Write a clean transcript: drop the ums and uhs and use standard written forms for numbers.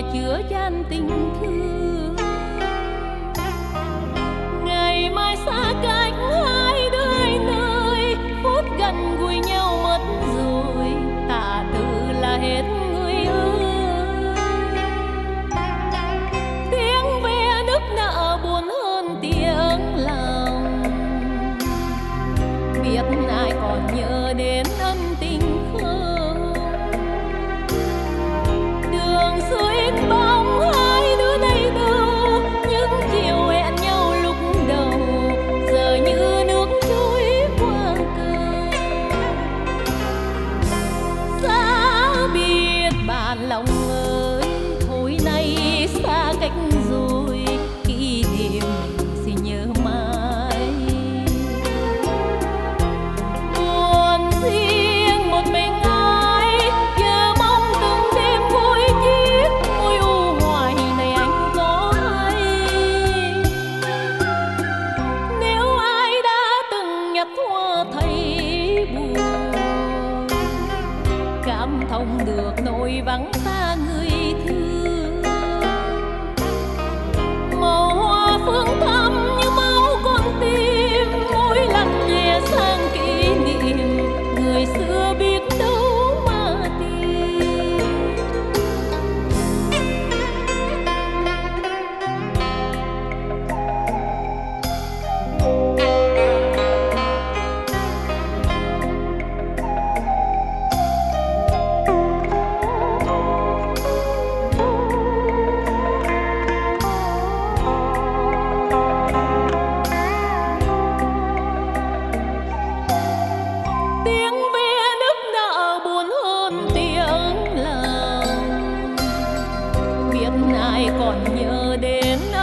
chứa chan tình thương. Ngày mai xa cách hai đôi nơi, phút gần gũi nhau mất rồi, tạ từ là hết người ơi. Tiếng ve nức nở buồn hơn tiếng lòng, biết ai còn nhớ đến ân tình không? Đường xưa ít bóng hai đứa đây đâu, những chiều hẹn nhau lúc đầu giờ như nước trôi qua cầu. Xa biệt bạn lòng ơi, thôi nay xa cách rồi, kỷ niệm mình sẽ nhớ mãi. Buồn riêng một mình ai, giờ mong từng đêm vui chiếc môi u hoài này anh có hay. Nếu ai đã từng nhặt hoa thấy buồn, cảm thông được nỗi vắng xa người thương. Màu hoa phương thắm như máu con tim, mỗi lần nhẹ sang kỷ niệm người xưa biết đâu mà tìm. Tiếng ve nức nở buồn hơn tiếng lòng, biết ai còn nhớ đến